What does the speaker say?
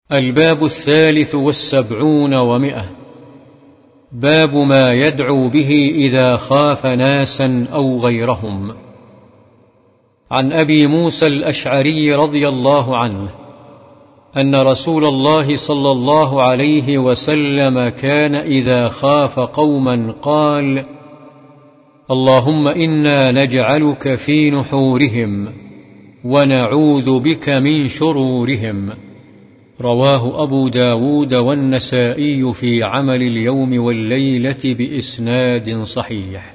الباب 73 و100. باب ما يدعو به إذا خاف ناسا أو غيرهم. عن أبي موسى الأشعري رضي الله عنه أن رسول الله صلى الله عليه وسلم كان إذا خاف قوما قال: اللهم إنا نجعلك في نحورهم ونعوذ بك من شرورهم. رواه أبو داود والنسائي في عمل اليوم والليلة بإسناد صحيح.